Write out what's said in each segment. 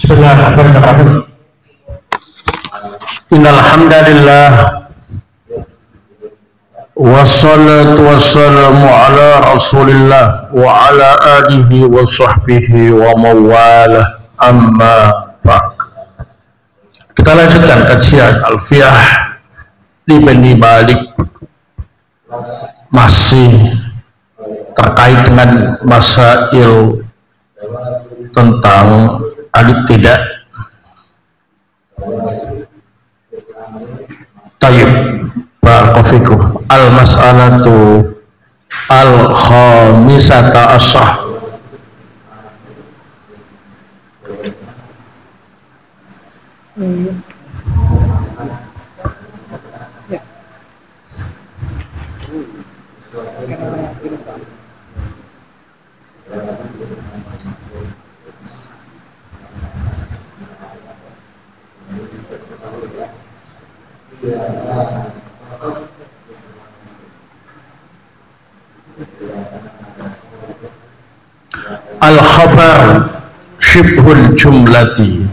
Bismillahirrahmanirrahim. Innal hamdalillah wassalatu wassalamu ala Rasulillah wa ala alihi wa sahbihi wa mawalah, amma ba'd. Kita lanjutkan kajian Alfiyah Ibnu Malik, masih terkait dengan masail tentang al-ibtida'. Tayyib, barakallahu al-mas'alatu al-khamisata asyah. Al-khabar syibhul jumlati,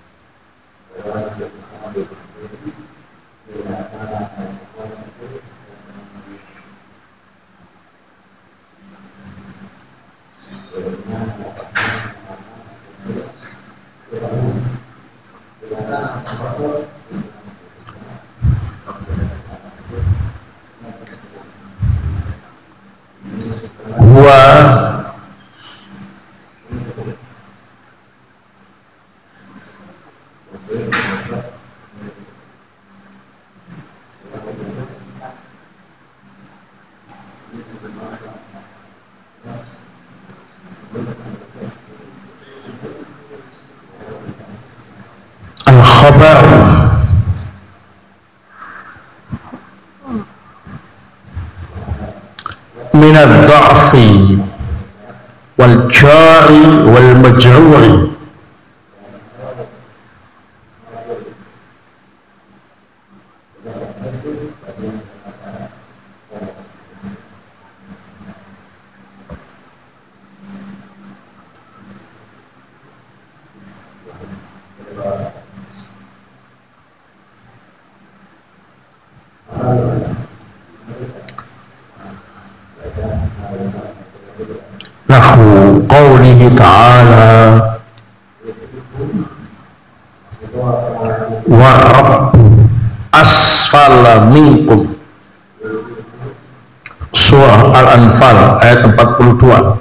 huwa al-khabar min ad-dha'fi wal jari wal majruri, nahu qawlihi ta'ala wa rabbu asfala minkum, surah Al-Anfal ayat 42.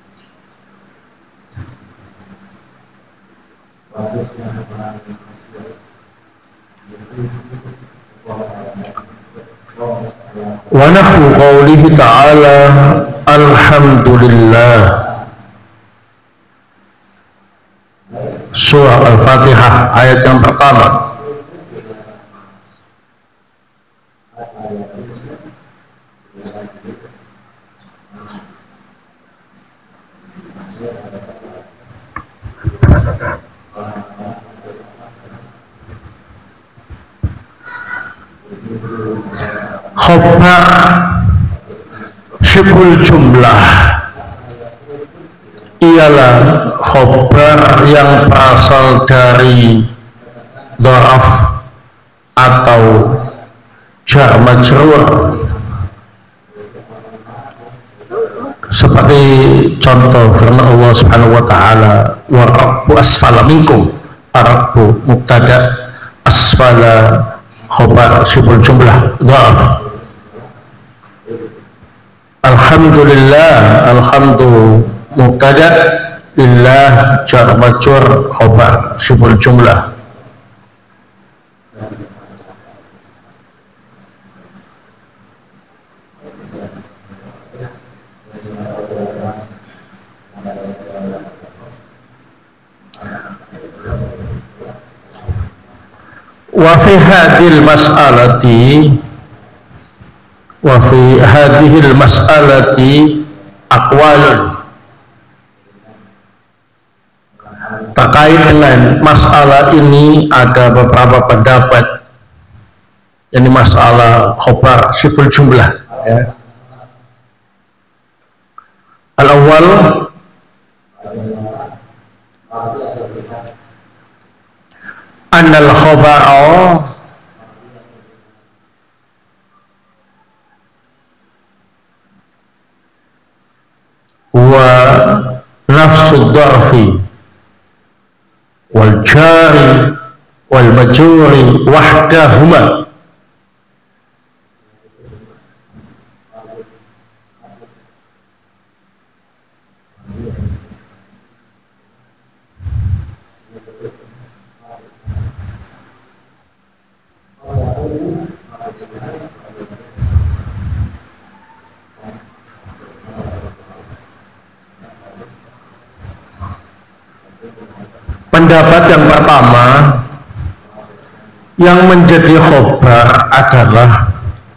Wa nahu qawlihi ta'ala alhamdulillah, surah Al-Fatihah ayat yang pertama. Khabar syibhul jumlah ialah khabar yang berasal dari dha'af atau jar majrur, seperti contoh firman Allah Subhanahu wa taala wa rabbu asfala minkum, rabbu mubtada, asfala khabar syibhul jumlah dha'af. Alhamdulillah, alhamdu mubtada, lillah jar majrur khabar syibhul jumlah. Wa fi hadhil mas'alati, wa fi hadhil mas'alati aqwalun, terkait dengan masalah ini ada beberapa pendapat. Ini masalah khabar syibhul jumlah, ya. Al-awwal Annal khabara wa nafsu dharfi wal jari wal majuri wahdahuma. Pendapat yang pertama, yang menjadi khobar adalah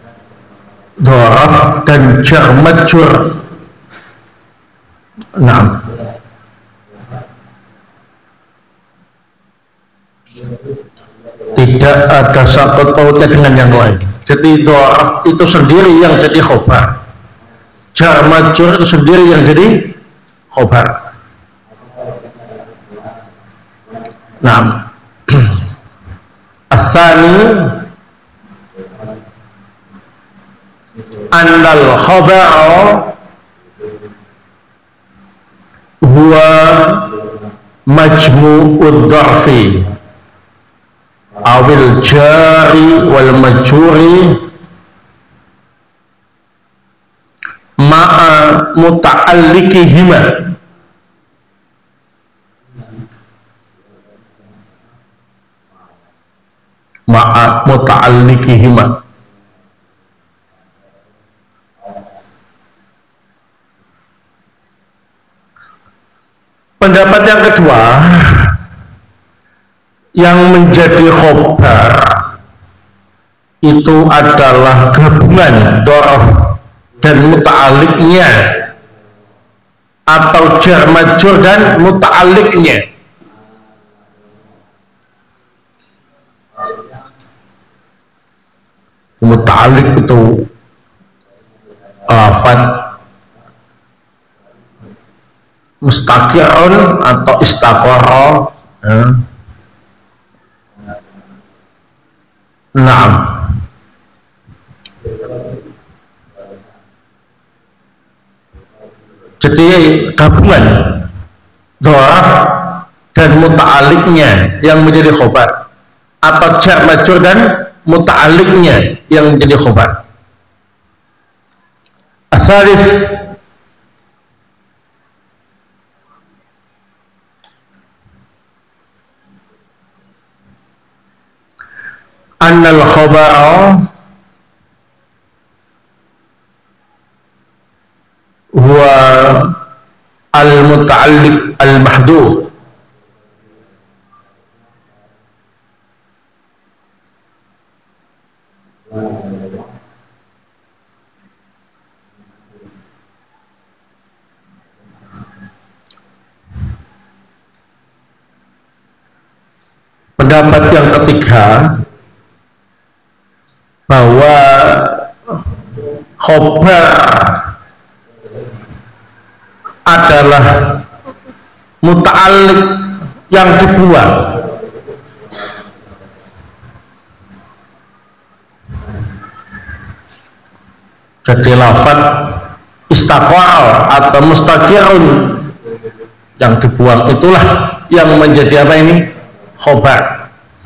dhoraf dan jar majrur. Nah, tidak ada satu pautnya dengan yang lain. Jadi dhoraf itu sendiri yang jadi khobar, jar majrur itu sendiri yang jadi khobar. Nah, asani annal khabara huwa majmu'ud dharfi awil jari wal majuri ma'a muta'allikihima. Ma'a muta'allikihima. Pendapat yang kedua, yang menjadi khobar itu adalah gabungan dhoraf dan muta'aliknya atau jar majrur dan muta'aliknya. Muta'alik itu lafaz mustaqirun atau istaqara. Naam. Jadi gabungan dhoraf dan muta'aliknya yang menjadi khobar, atau jar majrur dan muta'aliknya yang menjadi khobar. Asalif annal khabara huwa al muta'alliq al mahdhuf pendapat yang ketiga bahwa khobar adalah muta'alliq yang dibuang. Jadi lafaz istaqar atau mustaqirun yang dibuang itulah yang menjadi apa ini? Khobar.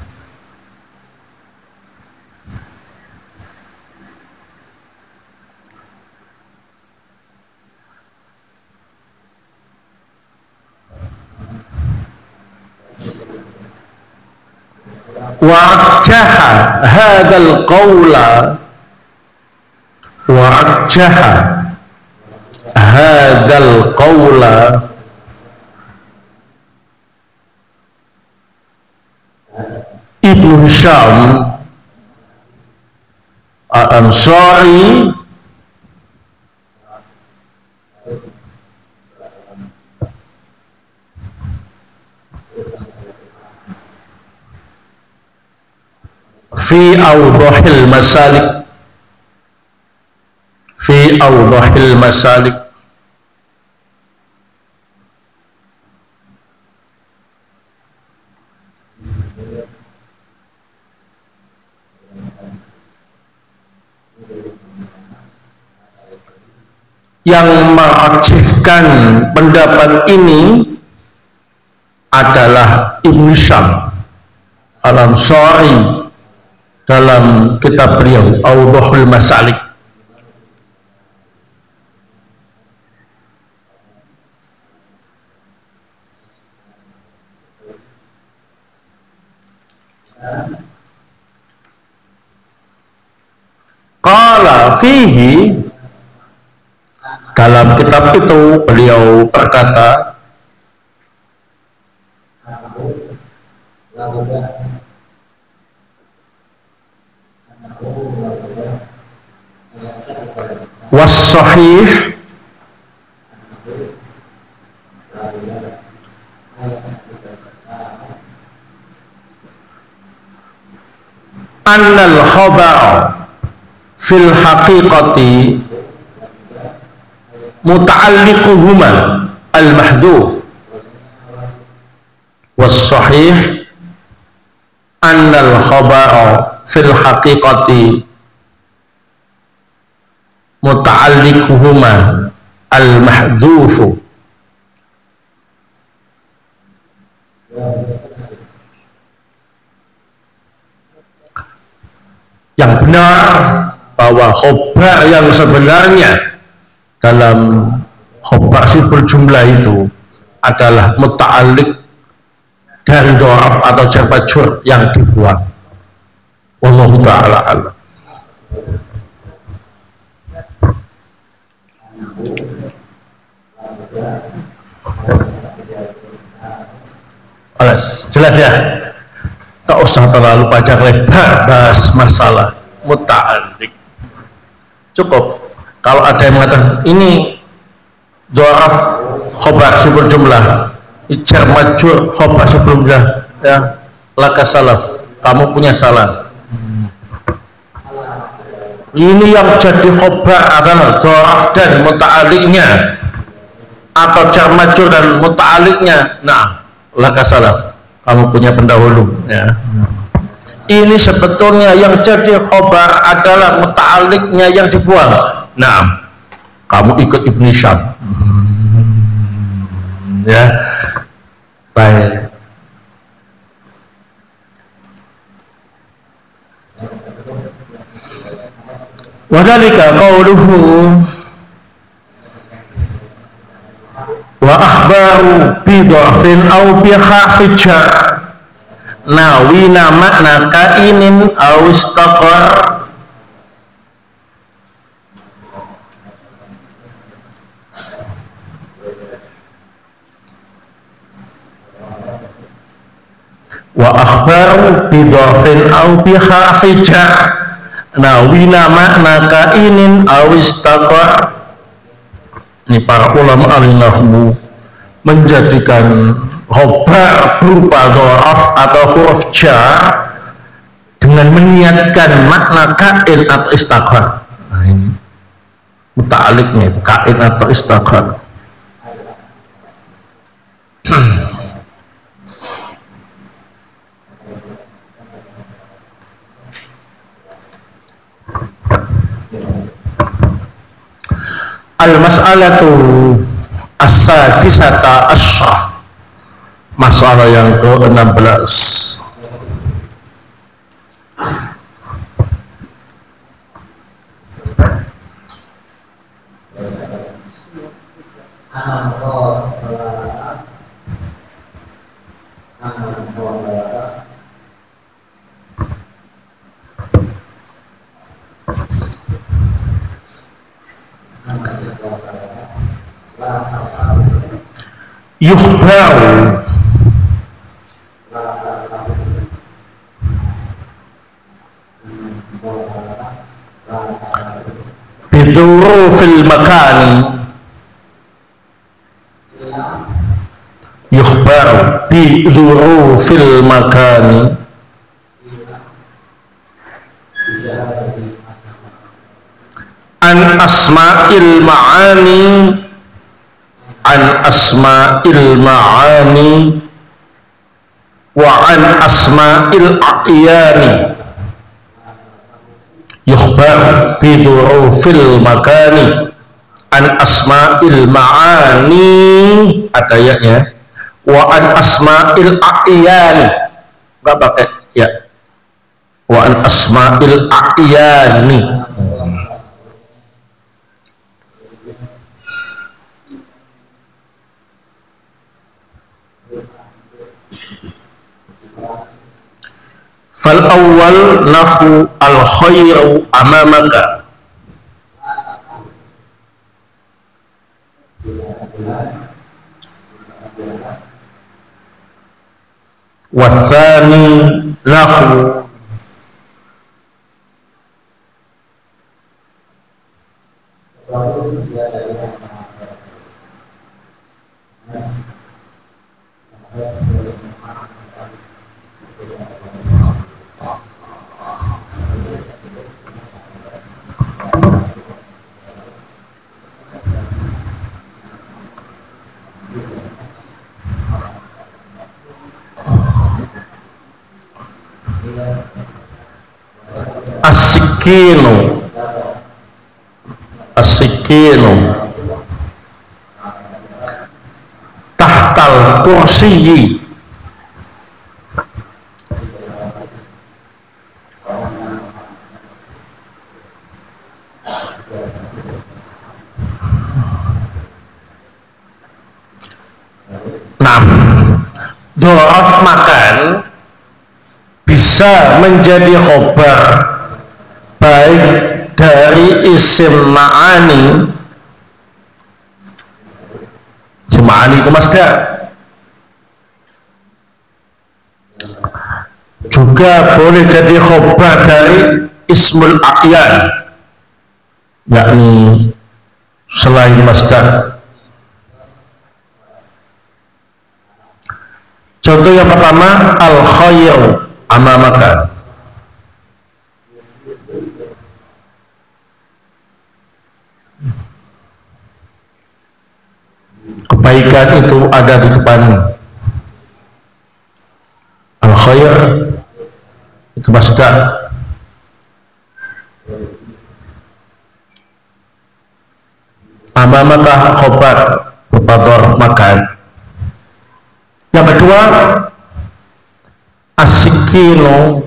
Wa'ajjaha hadal qawla wa'ajjaha hadal qawla Ibnu Hisham Al-Ansari fi awdahil masalik fi awdahil masalik yang merajihkan pendapat ini adalah Ibnu Syam Al-Ansari dalam kitab beliau Awdahul Masalik. Qala fihi, dalam kitab itu beliau berkata, was-sahih annal khabar fil haqiqati muta'alliquhuma al-mahdhuf, was-sahih annal khabar fil haqiqati muta'alliquhuma al-mahdhuf. Yang benar bahwa khobar yang sebenarnya dalam khobar siful jumlah itu adalah muta'alliq dari dhoraf atau jar majrur yang dibuang. Wallahu ta'ala a'lam. Jelas ya? Tak usah terlalu panjang lebar bahas masalah muta'alliq. Cukup kalau ada yang mengatakan ini dhoraf khobar siful jumlah, jar majrur khobar siful jumlah, ya laka salaf, kamu punya salah. Ini yang jadi khobar adalah dhoraf dan muta'alliqnya atau jar majrur dan muta'alliqnya. Nah, laka salaf, kamu punya pendahulu, ya. Ini sebetulnya yang jadi khobar adalah muta'alliqnya yang dibuang. Nah, kamu ikut Ibnu Syam. Ya, baik. Wadhalika qauluhu wa akhbaru bi dhafin aw bi khafija nawina makna kainin aw istaqar wa akhbaru bi dhafin aw bi khafija nawina makna kainin aw istaqar. Ini para ulama al-nahwu menjadikan khobar berupa dhoraf atau huruf jar dengan meniatkan makna kain atau istaghfar. Nah, ini muta'alliqnya itu kain atau istaghfar. Al-mas'alatu as-sadisata asyrah, masalah yang ke-16. Yukhba'u bidurufil makani, yukhba'u bidurufil makani an asma'il ma'ani, an asma'il ma'ani wa an asma'il a'yani. Yukhbar bidurufil makani an asma'il ma'ani ada ayatnya, wa an asma'il a'yani nggak pakai ya, wa an asma'il a'yani. Fal awal nahu al khairu amamaka, wa thani nahu as-sikinu as-sikinu tahtal kursiyi. Nah, dhorof makan bisa menjadi khobar baik dari isim ma'ani, isim ma'ani itu masdar, juga boleh jadi khobar dari ismul a'yan, yakni selain masdar. Contoh yang pertama, al khair amamaka, kebaikan itu ada di depanmu. Al khair itu masdar. Amamaka khobar berupa makan. Yang kedua, as-sikinu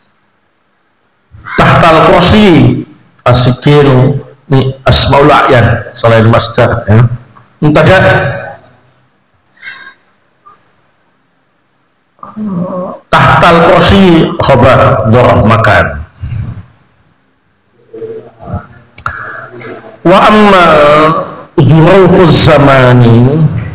tahtal kursi. As-sikinu ini asmaul a'yan selain masdar ya. Mentada tahtal kursi khobar dhorof makan. Wa amma dzurufuz zamani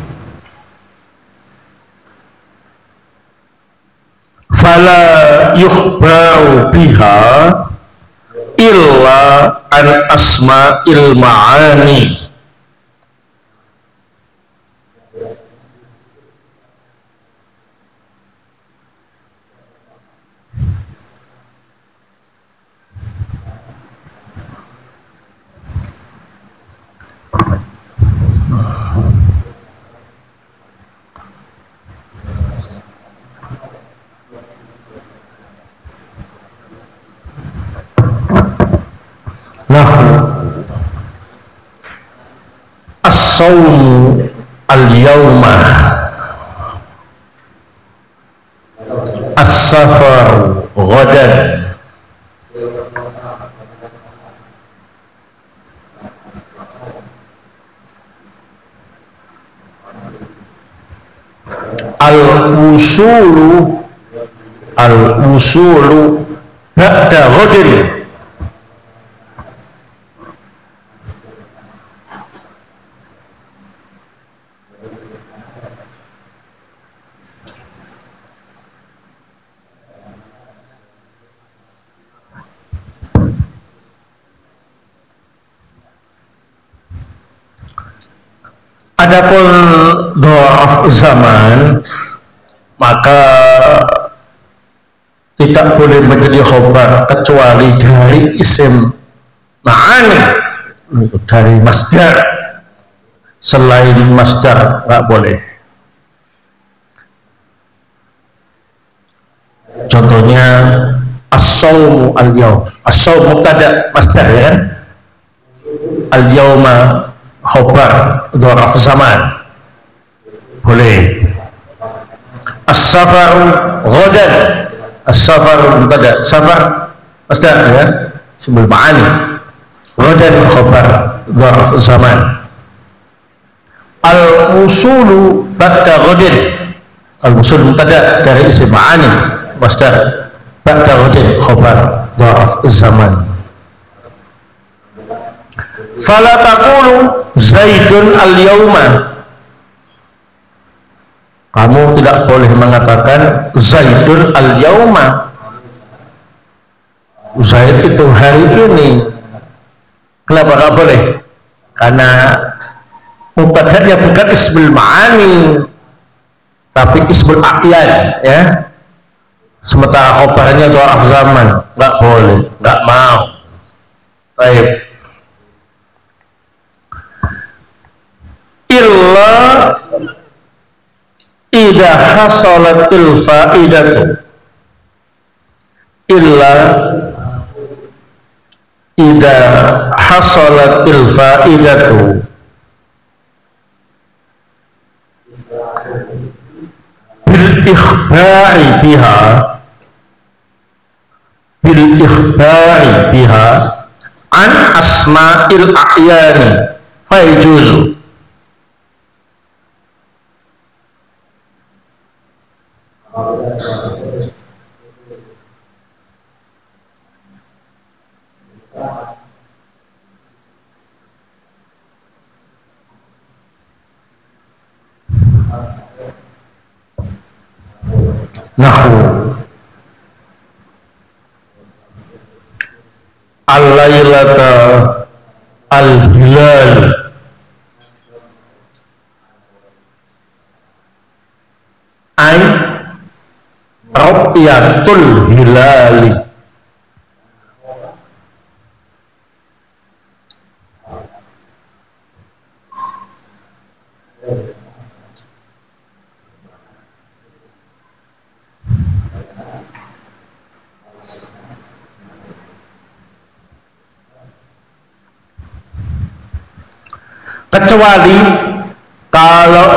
fala yukhbaru biha illa an asma'il ma'ani. Nahu as-sawmu al-yawma, as-safaru ghadan, al-usulu al-usulu ba'da ghadin. Adapun dhorof zaman maka tidak boleh menjadi khobar kecuali dari isim ma'ani, dari masdar. Selain masdar nggak boleh. Contohnya as-sawmu al-yawm, as-sawm mubtada masdar ya kan, al-yawma khobar dzaraf zaman boleh. As-safar ghadan, as-safar mubtada, safar masdar ya, sebelum ma'ani. Ghadan khobar dzaraf zaman. Al-usulu ba'da ghadin, al-usul mubtada dari isim ma'ani masdar, ba'da ghadin khobar dzaraf zaman. Fala taqulu Zaidun al-yauma, kamu tidak boleh mengatakan Zaidun al-yauma, Zaid itu hari ini. Kenapa nggak boleh? Karena mubtada'nya bukan ismul ma'ani tapi ismul a'yan ya, sementara khobarnya dzaraf zaman. Nggak boleh, nggak mau. Baik. Illa idza hasalatil fa'idatu, illa idza hasalatil fa'idatu bil ikhbari biha, bil ikhbari biha an asma'il a'yani fayjuzu. Nahu al-lailata al-hilal, ay ru'yatul hilali. Kecuali kalau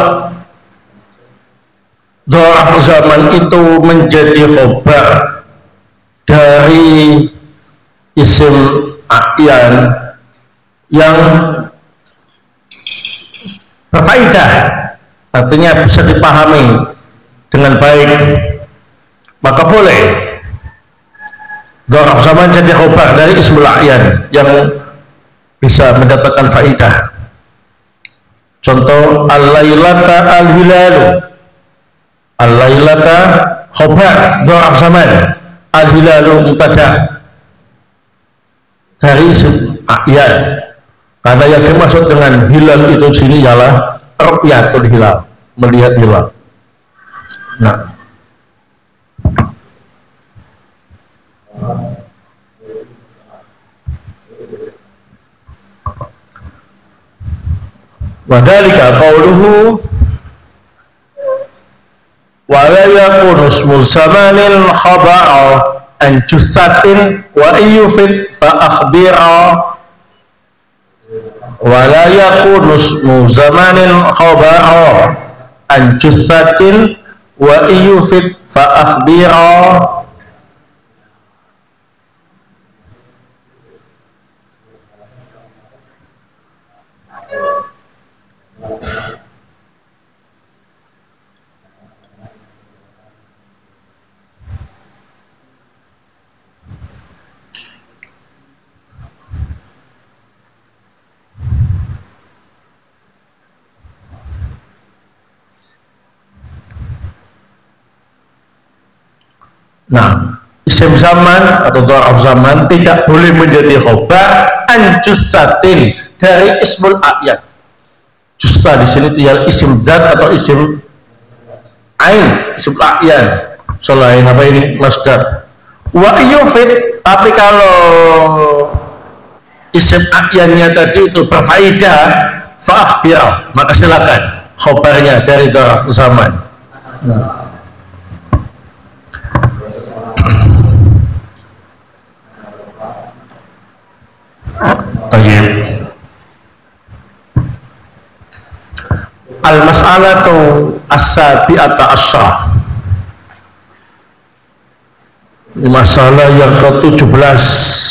dzaraf zaman itu menjadi khobar dari isim a'yan yang berfaedah, artinya bisa dipahami dengan baik, maka boleh dzaraf zaman jadi khobar dari ismul a'yan yang bisa mendapatkan faedah. Contoh al-lailata al-hilalu, al-lailata khobar dzaraf zaman, al-hilalu mubtada dari isim a'yan, karena yang dimaksud dengan hilal itu sini ialah ru'yatul hilal, melihat hilal. Nah, wadhalika qauluhu wa la yakunu ismu zamanin khabara an juthatin wa iyufid fa akhbira, wa la yakunu ismu zamanin khabara an juthatin wa iyufid fa akhbira. Nah, isim zaman atau dzaraf zaman tidak boleh menjadi khobar an justatin dari ismul a'yan. Justa di sini ialah isim zat atau isim ain, isim a'yan. Selain apa ini masdar. Wa yufid, tapi kalau isim a'yannya tadi itu berfaedah, fa'akhbir, maka silakan khobarnya dari dzaraf zaman. Nah, tayyib. Al-mas'alatu as-sabi'ata asyrah. Masalah yang ke-17.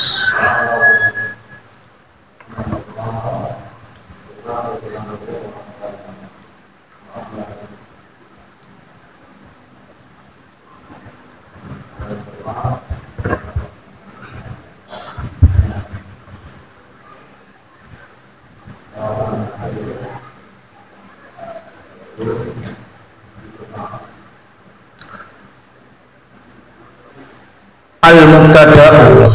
Al-mubtada'u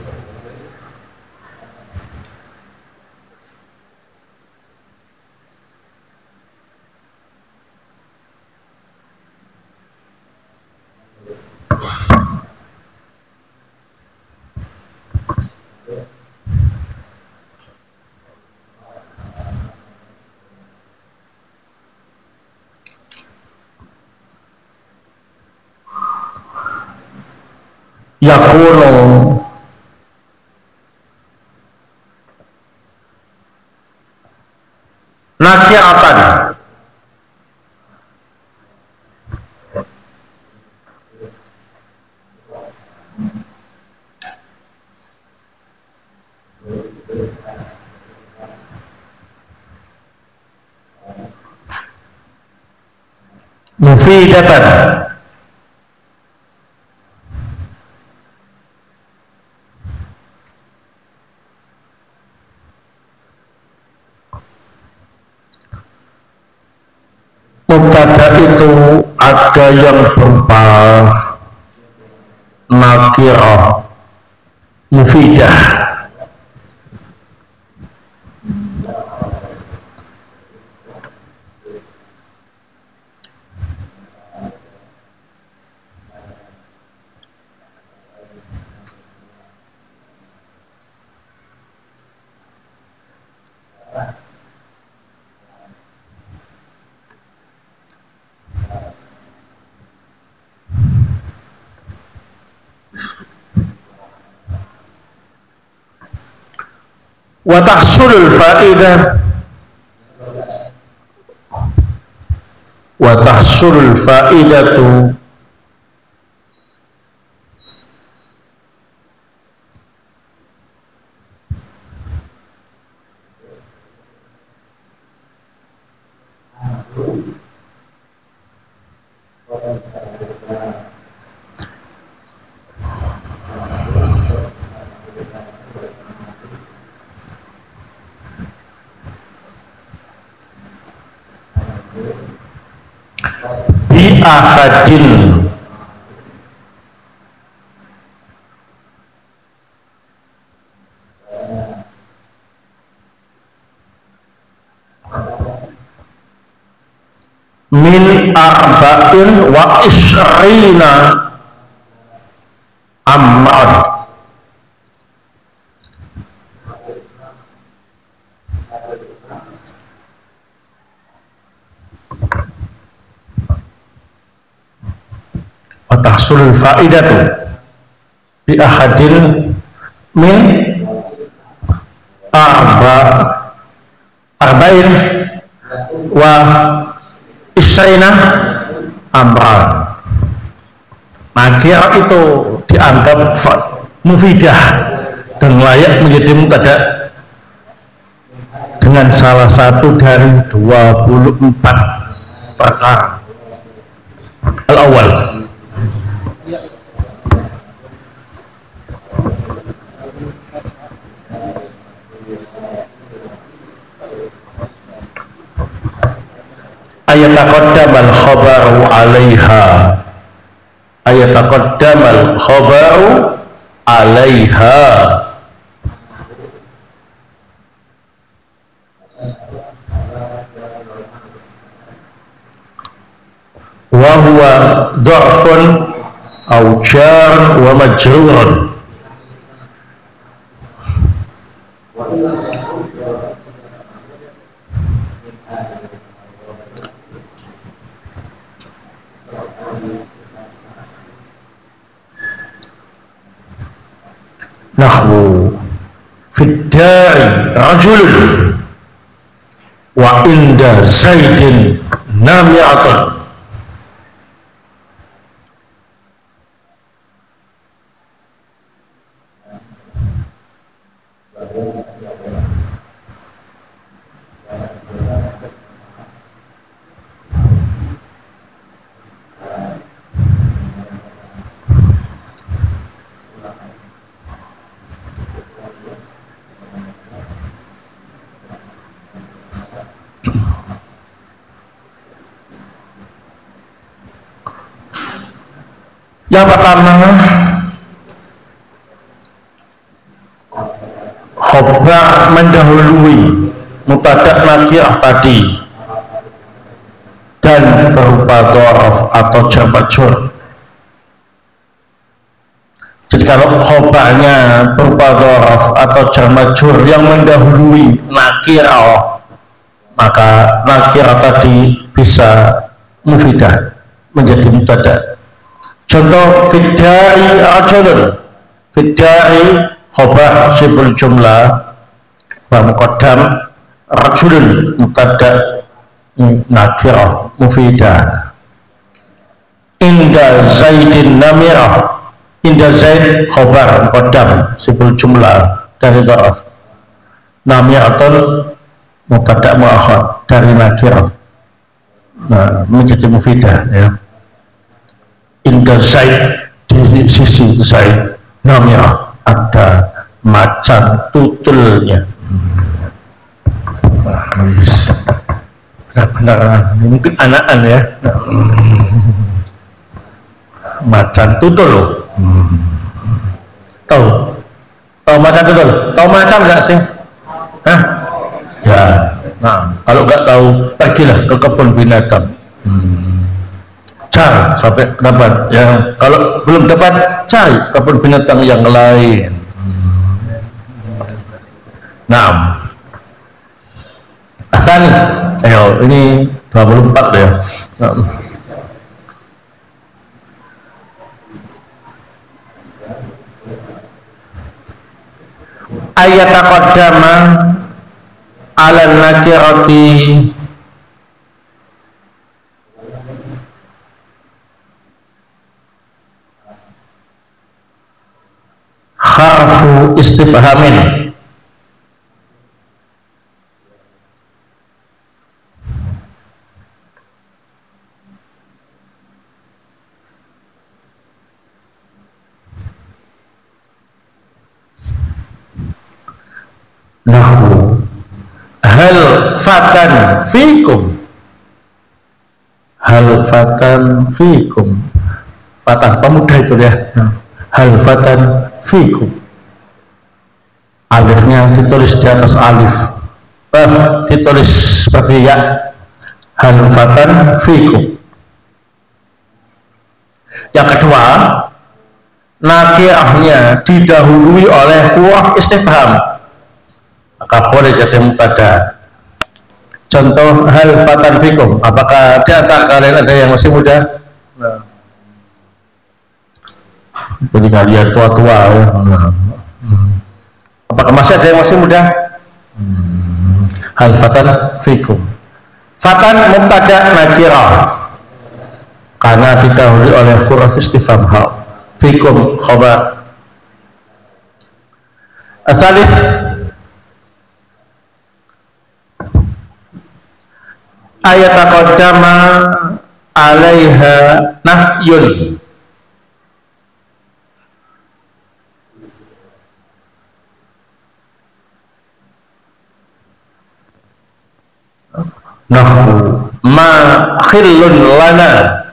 yakunu nakiratan mufidatan mubtada itu ada yang berupa nakirah mufidah, wa tahsulul faidah wa tahsulul faidatu bi ahadin min arba'in wa isrina amran wa tahsulul faidatu bi ahadin min arba'in wa isrina amran. Nakirah itu dianggap mufidah dan layak menjadi mubtada dengan salah satu dari 24 perkara. Al-awwal ayataqaddamal khabaru 'alaiha ayataqaddamal khabaru 'alaiha wa huwa dha'fun aw jar wa majrurun. Nahwu fiddari rajulun wa inda zaidin nami'atun. Yang pertama, khobar mendahului mubtada nakirah tadi dan berupa dhorof atau jar majrur. Jadi kalau khobarnya berupa dhorof atau jar majrur yang mendahului nakirah, maka nakirah tadi bisa mufidah menjadi mubtada. Contoh fiddai rajulun, fiddai khobar sibul jumlah wa muqaddam, rajulun mubtada nakirah mufidah. Inda zaidin namirah, inda zaid khobar muqaddam sibul jumlah dari dha'af, namiratun mubtada muakhar dari nakirah, nah menjadi mufidah ya. Inda zaid, di sisi zaid, namirah ada macan tutulnya. Benar-benar mungkin anakan ya, macan tutul loh. Tahu macan tutul? Tahu macan nggak sih? Hah? Ya. Nah, kalau nggak tahu pergilah ke kebun binatang. Cari sampai dapat. Ya, kalau belum dapat cari kebun binatang yang lain. Nah, asani. Ayo, ini 24 ya. Nah. Ayat taqaddama ala nakirati harfu istifhamin. Nahu hal fatan fikum, hal fatan fikum, fatan pemuda itu ya. Hal fatan fikum, alifnya ditulis di atas alif, ditulis seperti ya. Hal fatan fikum. Yang kedua, nakirahnya didahului oleh huruf istifham, maka boleh jadi mubtada. Contoh hal fatan fikum, apakah di antara kalian ada yang masih muda? Nah, jadi kalian tua-tua ya. Nah. Apakah masih ada yang masih muda? Hal fatan fikum. Fatan mubtada nakirah karena didahului oleh huruf istifham hal. Fikum khabar. Asalif ayat taqaddama alaiha nafyun, nahu ma khillun lana,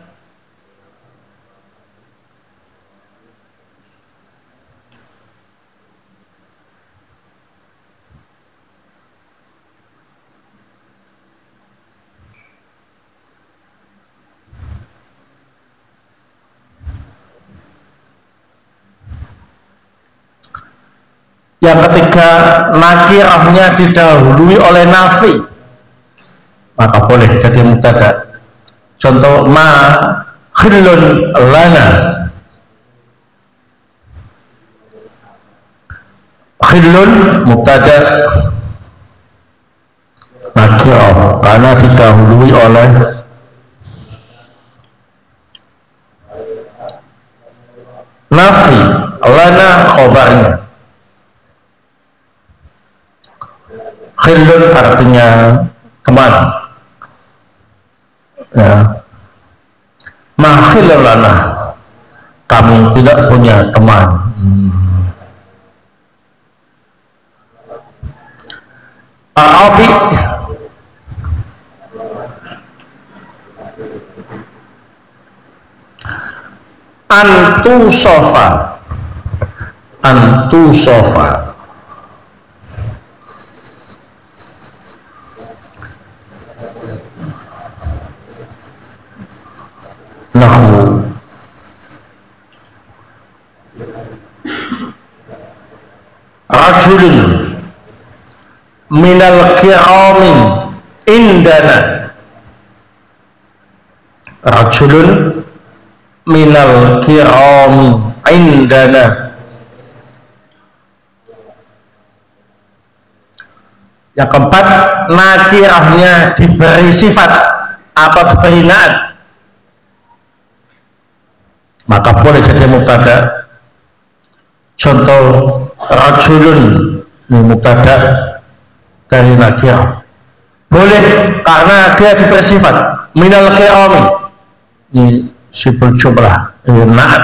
yang ketiga nakirahnya didahului oleh nafi, maka boleh jadi mubtada. Contoh ma khillun lana, khillun mubtada nakirah karena didahului oleh indana khobarnya. Khillun artinya teman, ya. Ma khillun lana, kami tidak punya teman. Arabi antu sofa, antu sofa, nahu rajulun minal kiramin indana, rajulun minal kirami indana. Yang keempat, nakirahnya diberi sifat atau diberi naat, maka boleh jadi mubtada. Contoh rajulun mubtada dari nakirah, boleh karena dia diberi sifat minal kirami, ini sifat jumlah naat.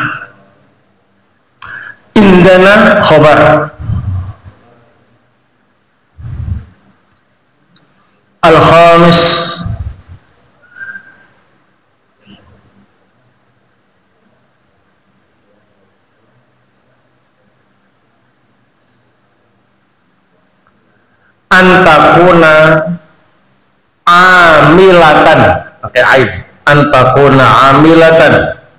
Indana khobar. Al-khamis antakuna amilatan, pakai ain, antakuna amilatan,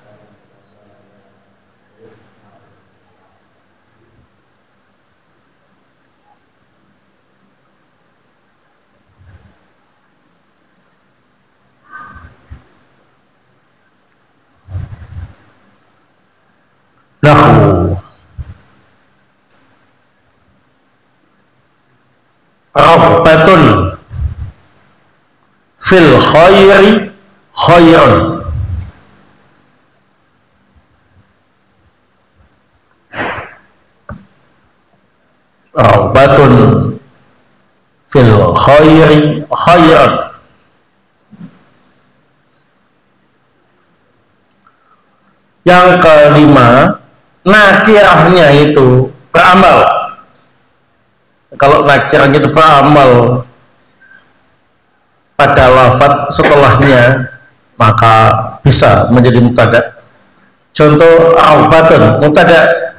lahu rahbatun fil khairi khairun, rahbatun fil khairi khairun. Yang kelima, nakirahnya itu beramal. Kalau nakirahnya itu beramal pada lafaz setelahnya, maka bisa menjadi mubtada. Contoh rahbatun mubtada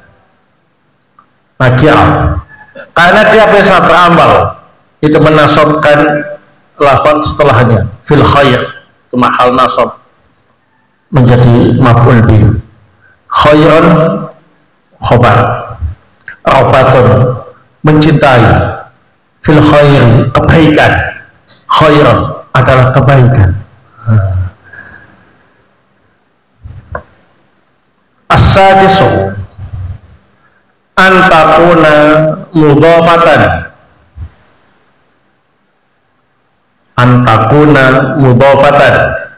nakirah, karena dia bisa beramal, itu menasabkan lafaz setelahnya fil khair, itu mahal nasab menjadi maf'ul bih. Khairan khobar, rahbatun mencintai, fil khair kebaikan, khairan adalah kebaikan. As-sadisu antakuna mudhafatan, antakuna mudhafatan,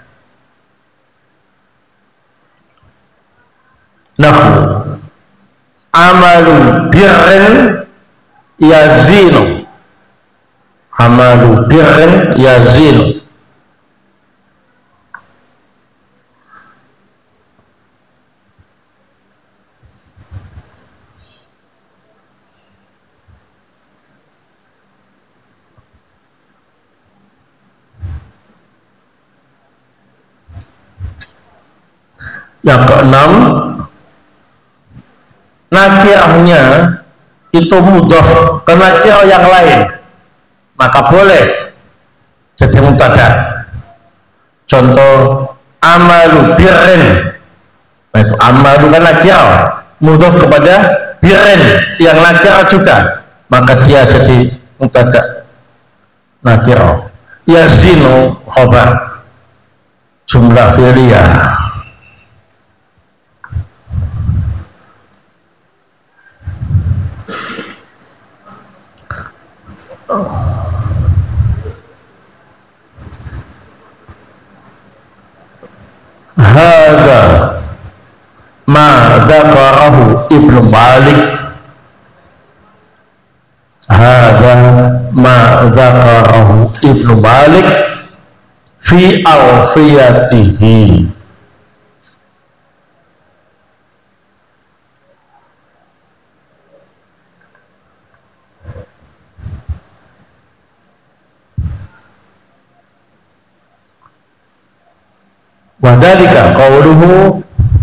nahu amalu birrin yazinu, amalu birrin yazinu. Yang keenam, nakirahnya itu mudhaf ke nakirah yang lain, maka boleh jadi mubtada. Contoh amalu birrin, nah itu amalu kan nakirah mudhaf kepada birrin yang nakirah juga, maka dia jadi mubtada nakirah. Yazinu khobar, jumlah fi'liyah. Hadza ma dzakarahu Ibnu Malik. Hadza ma dzakarahu Ibnu Malik fi alfiyatihi. Wadhalika qawluhu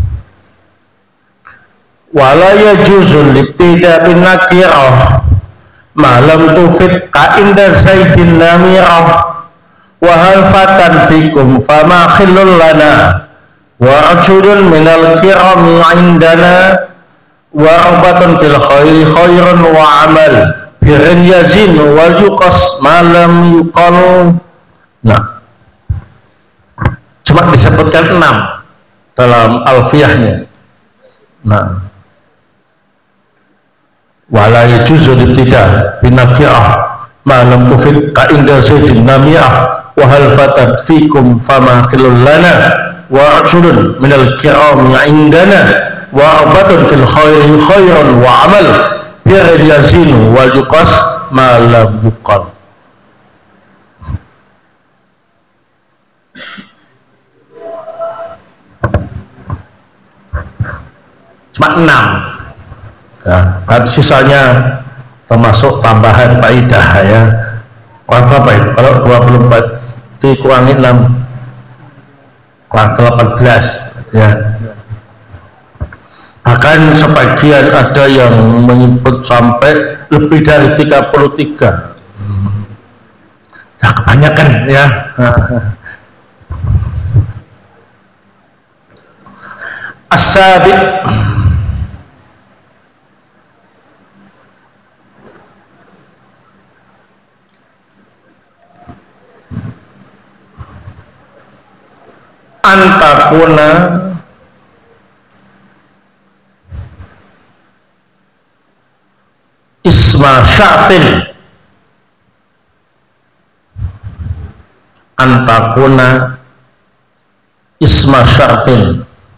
wala yajuzul libtida bin nakirah malam tufid ka inda zaidin namirah wa hal fatan fikum fama khillul lana wa rajulun minal kirami indana wa rabatun fil khairi khairun wa amal birin yazin wal yuqas malam yuqal. Nah, cuma disebutkan 6 dalam alfiyahnya. Nah, wala yajuzu ibtida binakirah ma lam tufid ka inda zaidin namiyah wa hal fatan fikum fama khilul lana wa rajulun minal kirami indana wa arbatun fil khairi khairun wa amal birin yazin wal yuqas ma lam yuqal. Cuma 6 ya, dan sisanya termasuk tambahan faidah ya. Apa itu? Kalau 24 dikurangi 6 kurang 18 ya. Bahkan sebagian ada yang menyebut sampai lebih dari 33. Ya kebanyakan ya. As-sabi' antakuna isma sya'tin, antakuna isma sya'tin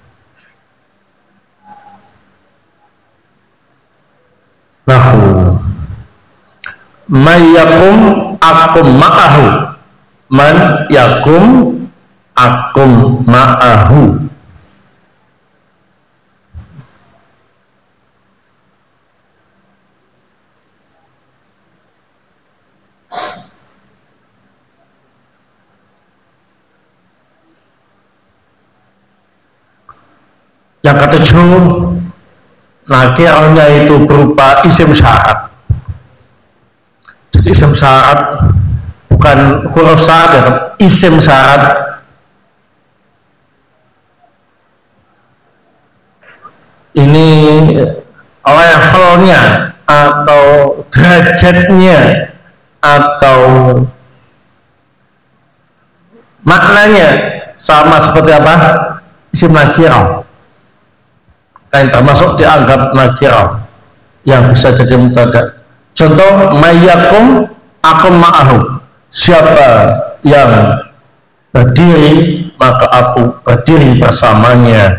nahu man yakum akum ma'ahu, man yakum akum ma'ahu. Yang ketujuh, nakirahnya itu berupa isim syarat. Jadi isim syarat bukan huruf syarat ya, isim syarat. Ini levelnya atau derajatnya atau maknanya sama seperti apa? Isim nakirah. Yang termasuk dianggap nakirah yang bisa jadi mubtada. Contoh, mayyakum akum ma'ahu, siapa yang berdiri maka aku berdiri bersamanya.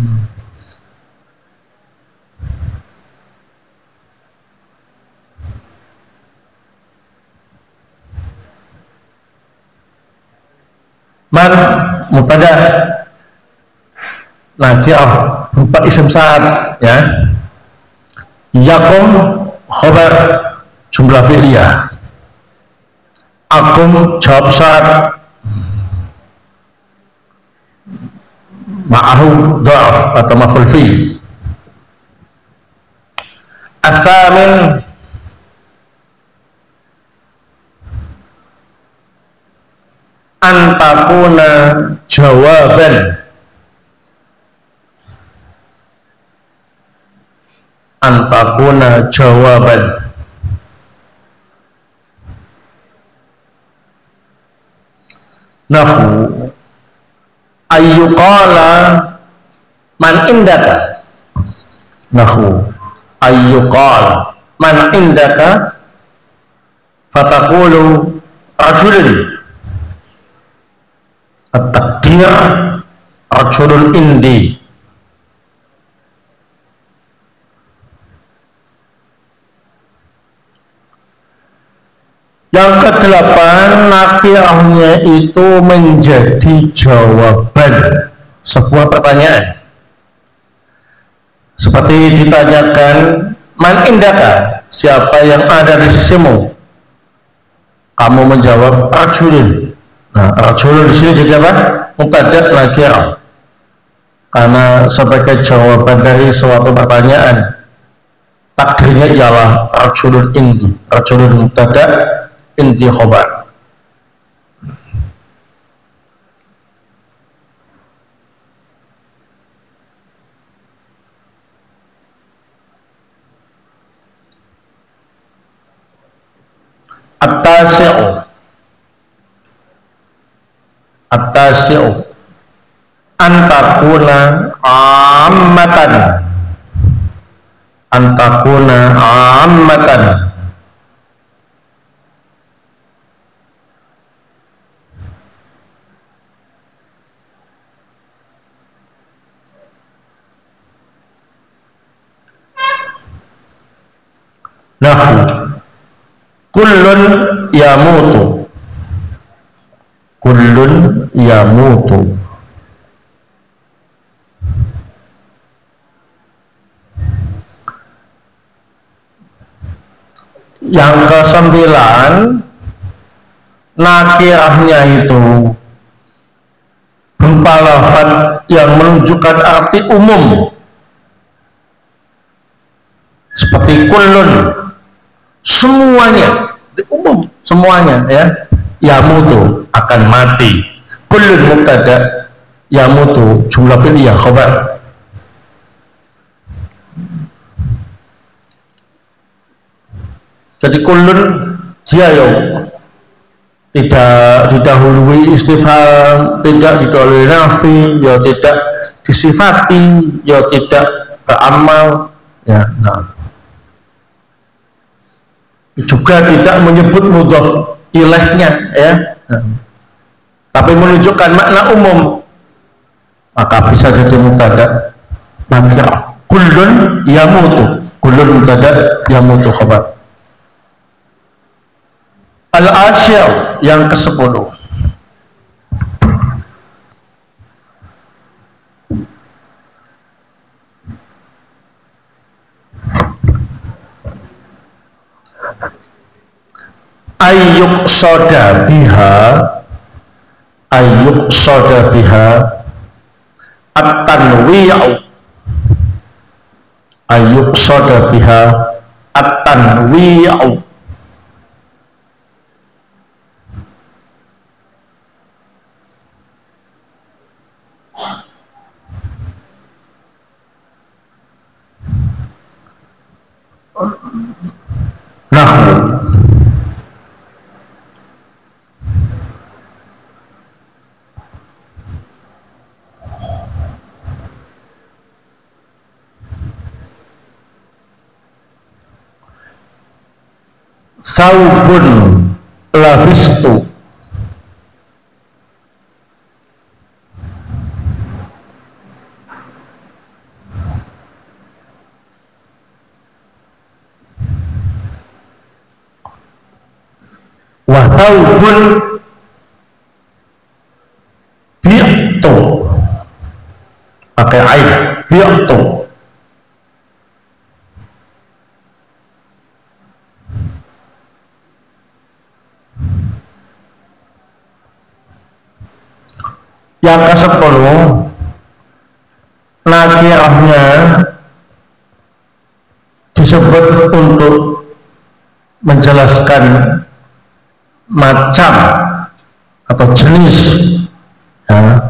Man mubtada, nakirah berupa isim syarat ya. Yakum khobar jumlah fi'liyah, akum jawab syarat, ma'ahu dha'af atau maf'ul fi. Atsamin antakuna jawaban, antakuna jawaban nahu ayyuqala man indaka, nahu ayyuqal man indaka fatakulu rajulun, at-takdir rajulun indi. ke-8, nakirahnya itu menjadi jawaban sebuah pertanyaan. Seperti ditanyakan, man indaka, siapa yang ada di sisimu? Kamu menjawab rajulun. Nah, rajulun di sini jadi apa? Mubtada nakirah. Karena sebagai jawaban dari suatu pertanyaan, takdirnya ialah rajulun indi. Rajulun mubtada, indi khobar. At-tasi'u At-tasi'u antakuna ammatan antakuna ammatan nahu kullun yamutu kullun yamutu. Yang ke-9, nakirahnya itu berupa lafaz yang menunjukkan arti umum seperti kullun, semuanya, umum semuanya, ya. Yamutu, akan mati. Kullun mubtada, yamutu jumlah fi'liyah khabar. Jadi kullun dia yang tidak didahului istifham, tidak didahului nafi, ya tidak disifati, ya tidak beramal, ya. Nah, juga tidak menyebut mudhaf ilaihnya, ya. Nah, tapi menunjukkan makna umum, maka bisa jadi mubtada nakirah. Kullun yamutu, kullun mubtada, yamutu khabar. Al-asyir yang ke-10, ayyuk soda biha at-tanwi'u ayyuk soda biha at-tanwi'u. Nahwu thawbun labistu wa thawbun bi'tu, pakai ain, bi'tu. Yang ke-10, nakirahnya disebut untuk menjelaskan macam atau jenis, ya.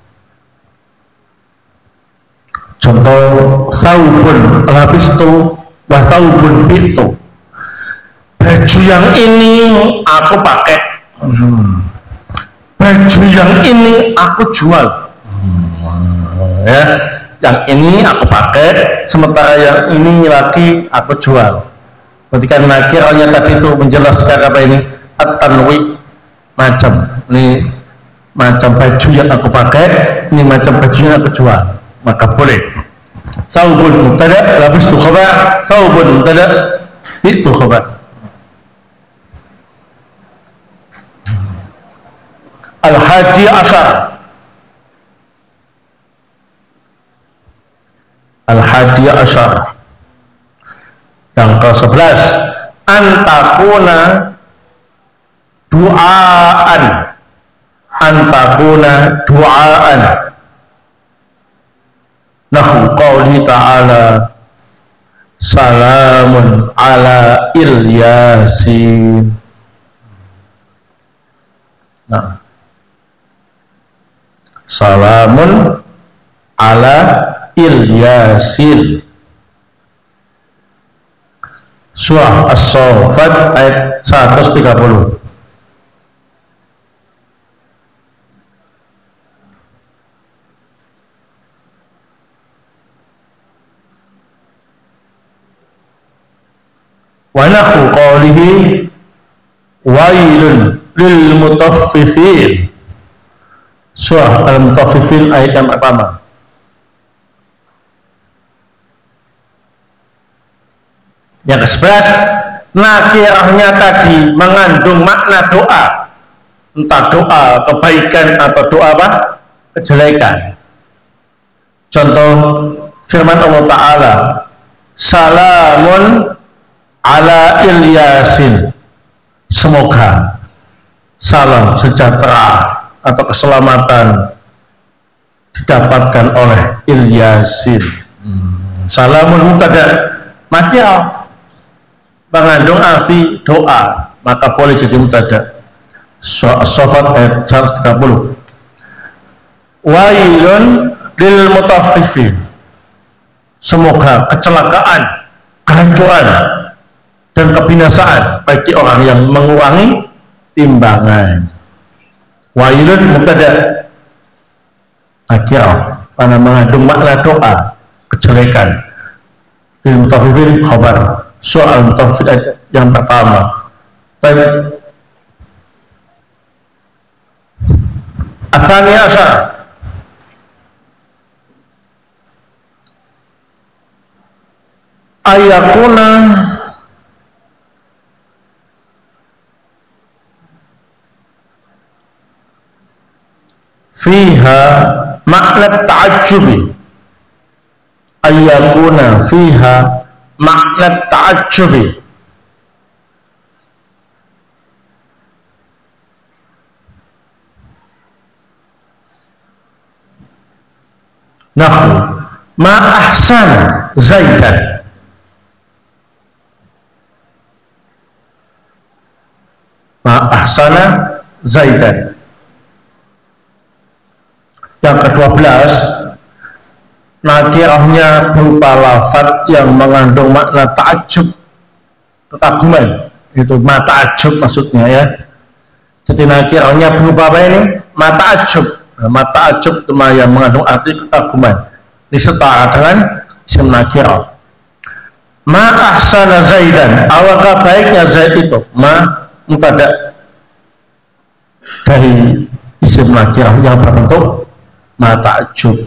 Contoh thawbun labistu wa thawbun bi'tu, baju yang ini aku pakai, baju yang ini aku jual, ya. Yang ini aku pakai, sementara yang ini lagi aku jual. Berarti kan nakirahnya tadi itu menjelaskan apa ini? At-tanwi, macam. Ini macam baju yang aku pakai, ini macam baju yang aku jual. Maka boleh. Thawbun mubtada, labistu khabar, thawbun mubtada, bi'tu khabar. Al-Hadi Asyar. Al-Hadi Asyar yang ke-11, antakuna du'aan, antakuna du'aan nahu qawli ta'ala salamun ala Ilyasin. Nah, salamun ala Ilyasin. Surah As-Saffat ayat 130. Wa nahu qawlihi wailun lil mutaffifin. Surah Al-Mutaffifin ayat yang pertama. Yang ke-11, nakirahnya tadi mengandung makna doa, entah doa kebaikan atau doa apa? Kejelekan. Contoh firman Allah Ta'ala, salamun ala Ilyasin, semoga salam sejahtera atau keselamatan didapatkan oleh Ilyasin. Salamun mubtada nakirah mengandung arti doa, maka boleh jadi mubtada. As-Saffat ayat 130. Wailun lil mutaffifin, semoga kecelakaan, kehancuran dan kebinasaan bagi orang yang mengurangi timbangan. Wailun mubtada nakirah karena mengandung makna doa, kejelekan. Lil mutaffifin khabar. Soal Al-Mutaffifin yang pertama. Baik. Atsani Asyar, ayakuna fiha makna ta'ajjubi, ayakuna fiha makna ta'ajjubi. Nahu ma ahsana Zaidan, ma ahsana Zaidan. Yang ke-12, nakirahnya berupa lafaz yang mengandung makna ta'ajjub, kekaguman. Itu ma ta'ajjub maksudnya ya. Jadi nakirahnya berupa apa ini? Ma ta'ajjub. Ma ta'ajjub itu yang mengandung arti kekaguman. Ini setara dengan isim nakirah. Ma ahsana Zaidan, alangkah baiknya Zaid itu. Ma mubtada dari isim nakirah yang berbentuk ma ta'ajjub.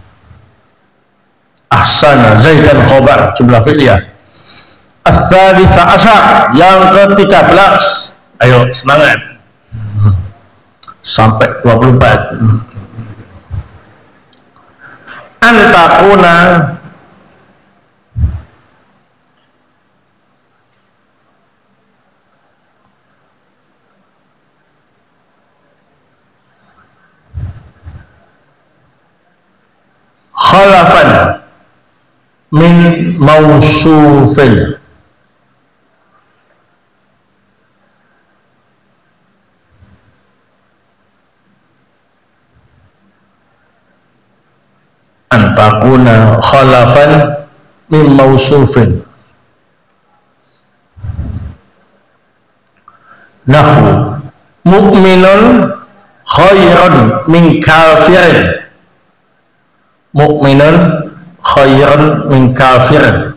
Ahsana Zaidan khobar, jumlah fi'liyah. Ats-tsalitsah asyar, yang ke-13. Ayo semangat sampai 24. Antakuna khalafan min mausufin, antakuna khalafan min mausufin. Nahu mu'minun khairun min kafirin, mu'minun khairun min kafirin.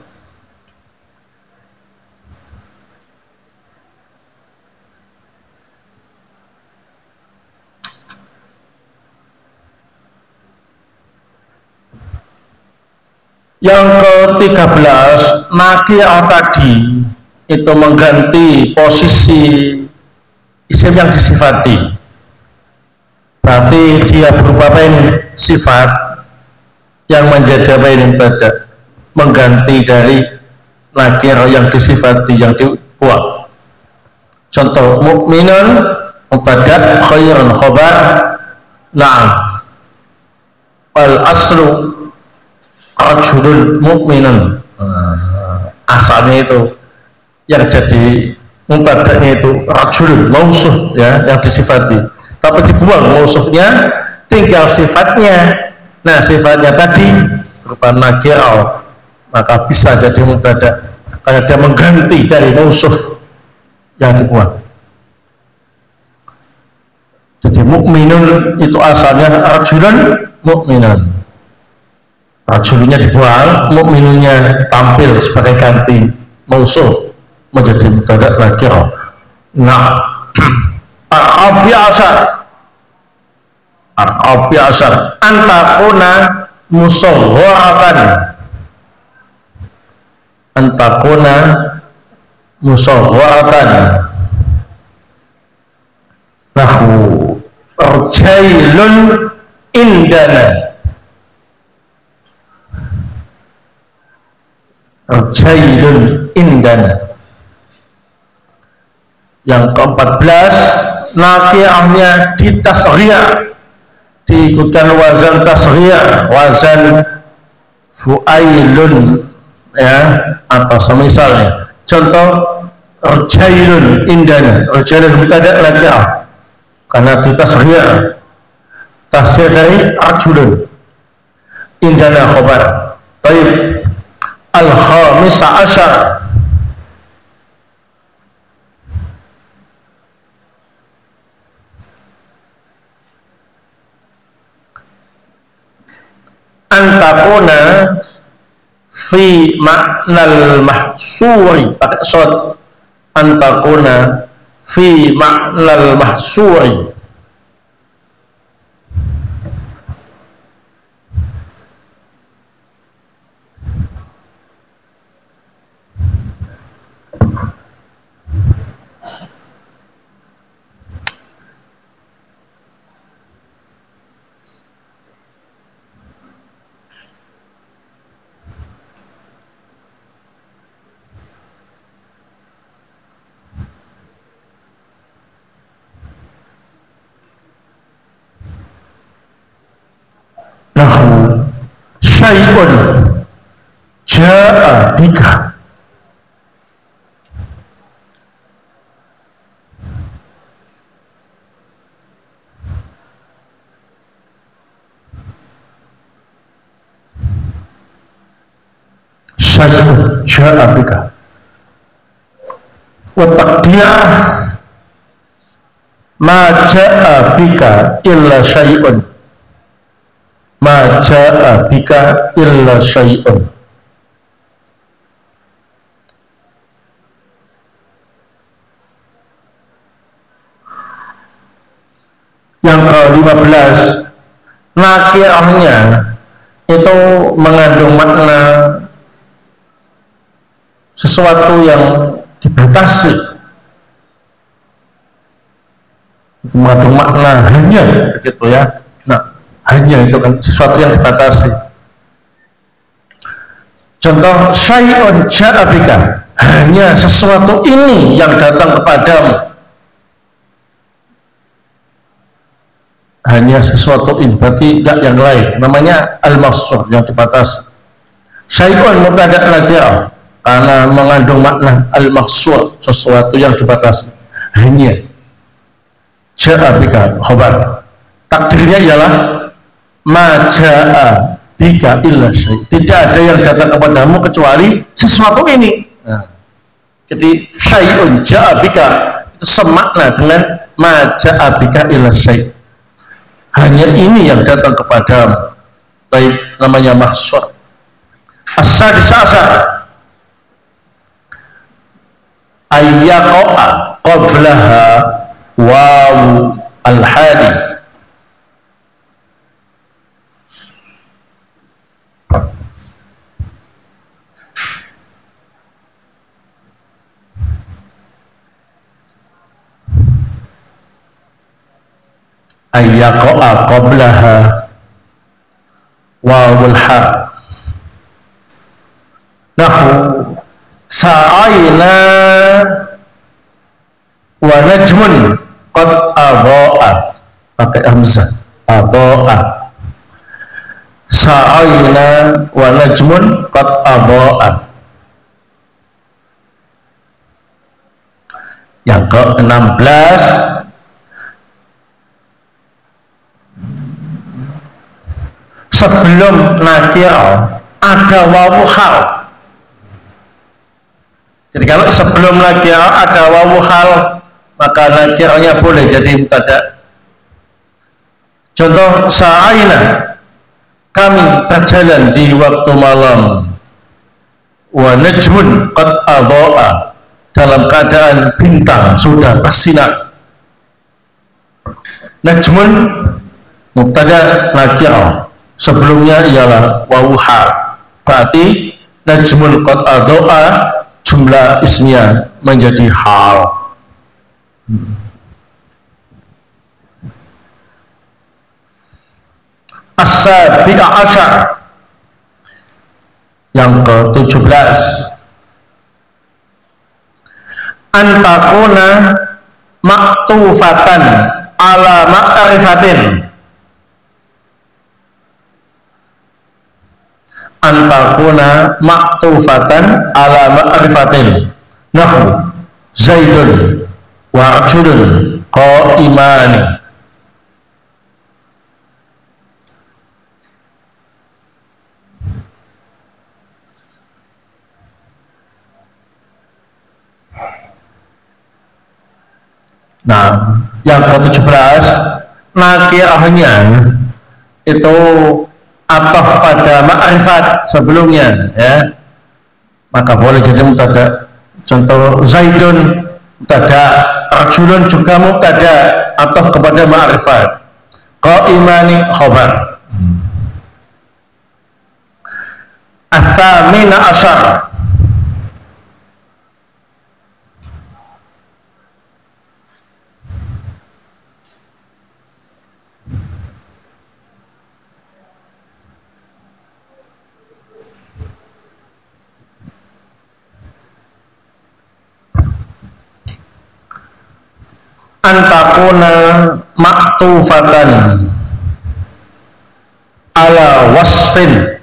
Yang ke-13, nakirah tadi itu mengganti posisi isim yang disifati. Berarti dia berupa apa ini? Sifat yang menjadi apa ini? Mubtada, mengganti dari nakir yang disifati, yang dibuat. Contoh mukminun mubtada, khairun khabar. Na'am, al aslu rajulun mukminun. Asalnya itu yang jadi mubtada'nya itu rajulun mausuf, ya, yang disifati, tapi dibuang mausufnya, tinggal sifatnya. Nah, sifatnya tadi berupa nakirah, maka bisa jadi mubtada karena dia mengganti dari mausuf yang dibuang. Jadi mukminun itu asalnya rajulun mukminan, rajulnya dibuang, mukminunnya tampil sebagai ganti mausuf menjadi mubtada nakirah. Nah, Arabi asar, Arabi asar, antakuna musawwaratan, antakuna musawwaratan, nahu jailun indana, jailun indana. Yang ke-14, nakirahnya ditasghir, diikutkan wazan tasghir, wazan fuailun, ya, atau semisalnya. Contoh rajailun indana, rajailun mubtada nakirah karena ditasghir, tasghir dari rajulun, indana khabar. Baik, al-khamis asyar, antakuna fi maknal mahsuri, pakai shod, antakuna fi maknal mahsuri. Nahu syai'un ja'a bika, syai'un ja'a bika, wa taqdirah ma ja'a bika illa syai'un, ma ja'a bika illa syai'un. Yang ke-15, nakirahnya itu mengandung makna sesuatu yang dibatasi, mengandung makna hanya, begitu ya. Nah, hanya itu kan sesuatu yang dibatasi. Contoh syai'un ja'a bika, hanya sesuatu ini yang datang kepadamu, hanya sesuatu ini, berarti tidak yang lain, namanya al-mahsur, yang dibatasi. Syai'un mubtada nakirah karena mengandung makna al-mahsur, sesuatu yang dibatasi. Hanya ja'a bika khabar, takdirnya ialah ma ja'a bika illa syai', tidak ada yang datang kepadamu kecuali sesuatu ini. Nah, jadi syai'un ja'a bika itu semakna dengan ma ja'a bika illa syai', hanya ini yang datang kepadamu. Baik, namanya mahsur. As-sadis asar, ayyaqa'a qablaha wawu al-hadi, ayyaqa'a qablaha wawul ha. Nahu sa'ayna wa najmun qad adha'a, pakai hamzah, adha'a. Sa'ayna wa najmun qad adha'a. Yang ke-16, sebelum nakirah ada wawu hal. Jadi kalau sebelum nakirah ada wawu hal, maka nakirahnya boleh jadi mubtada. Contoh, sa'ayna, kami berjalan di waktu malam, wa najmun qad adha'a, dalam keadaan bintang sudah bersinar. Najmun mubtada nakirah, sebelumnya ialah wawu hal, berarti najmun qad adha'a jumlah ismiyah menjadi hal. As-sabi'a asyar, yang ke-17, antakuna maktufatan ala ma'rifatin, antakuna maktufatan ala ma'rifatin. Nahu zaidun wa rajulun qa'imani. Nah, yang ke-17, nakirahnya itu ataf pada ma'rifat sebelumnya, ya, maka boleh jadi mubtada. Contoh, zaidun mubtada, rajulun juga mubtada, ataf kepada ma'rifat, qa'imani khabar. Ats-tsamina asyar, antakuna maktufatan ala wasfin,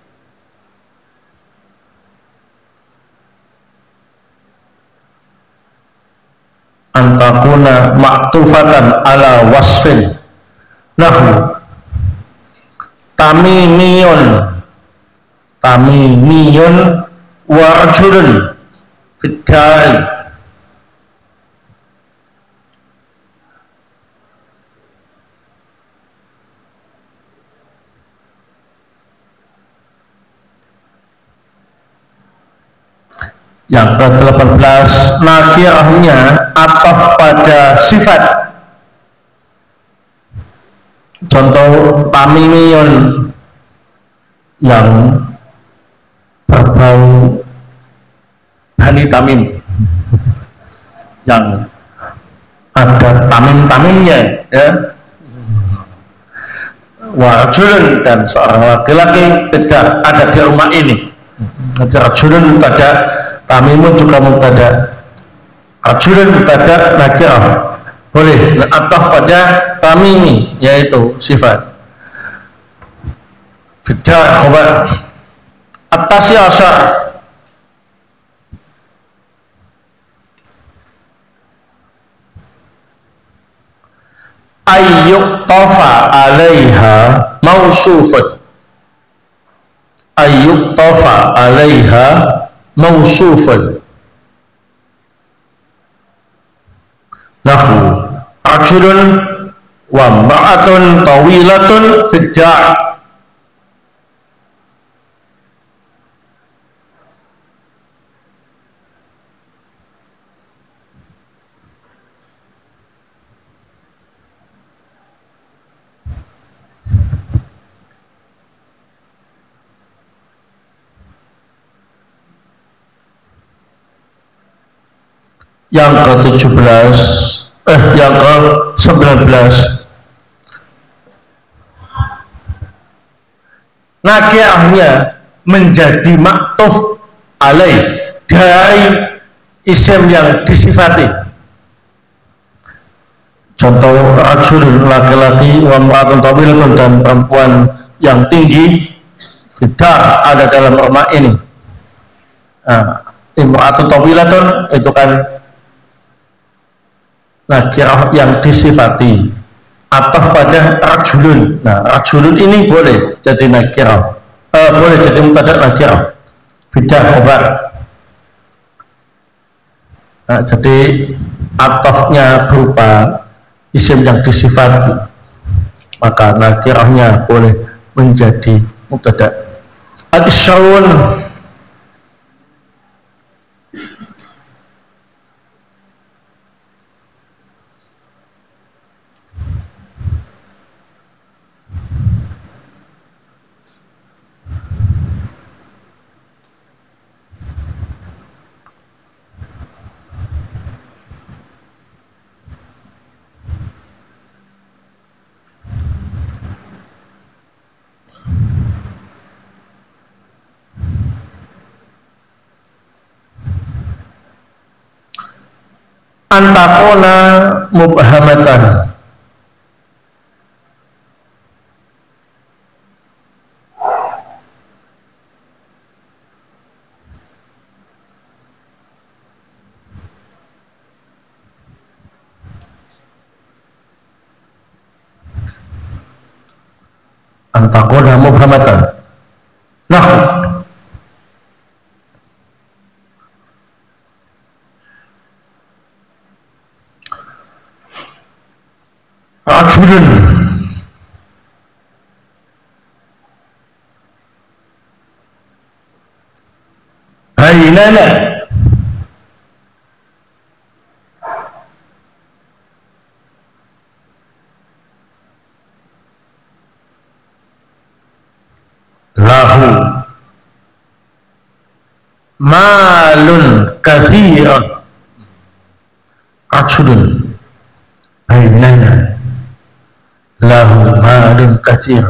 antakuna maktufatan ala wasfin. Nahu tamimiyun, tamimiyun wa rajulun fiddari. Yang ke-18, nakirahnya ataf pada sifat. Contoh, tamimiyun, yang berbau Bani Tamim, yang ada tamim-tamimnya, ya. Wa rajulun, dan seorang laki-laki tidak ada di rumah ini. Rajulun mubtada, tamimun juga mubtada. Rajulun mubtada nakirah, boleh ataf pada tamimi, yaitu sifat. Fiddar khabar. At-tasi asyar, ayyuk tofa alaiha mausufat, ayyuk tofa alaiha mausufat. Nahu rajulun wa ma'atun tawilatun fiddar. Yang ke-17, yang ke-19, nakirahnya menjadi maktuf alaih dari isim yang disifati. Contoh rajulun laki-laki wa mra'atun tawilatun dan perempuan yang tinggi tidak ada dalam rumah ini. Imra'atun tawilatun itu kan nakirah yang disifati atau pada rajulun. Nah, rajulun ini boleh jadi nakirah, boleh jadi mubtada nakirah, beda khobar. Nah, jadi atofnya berupa isim yang disifati, maka nakirahnya boleh menjadi mubtada. Al-isyaun antakona mubhamatan, antakona mubhamatan. Nah, rajulun bainana, lahu malun kathir, rajulun bainana lahu malun kathir.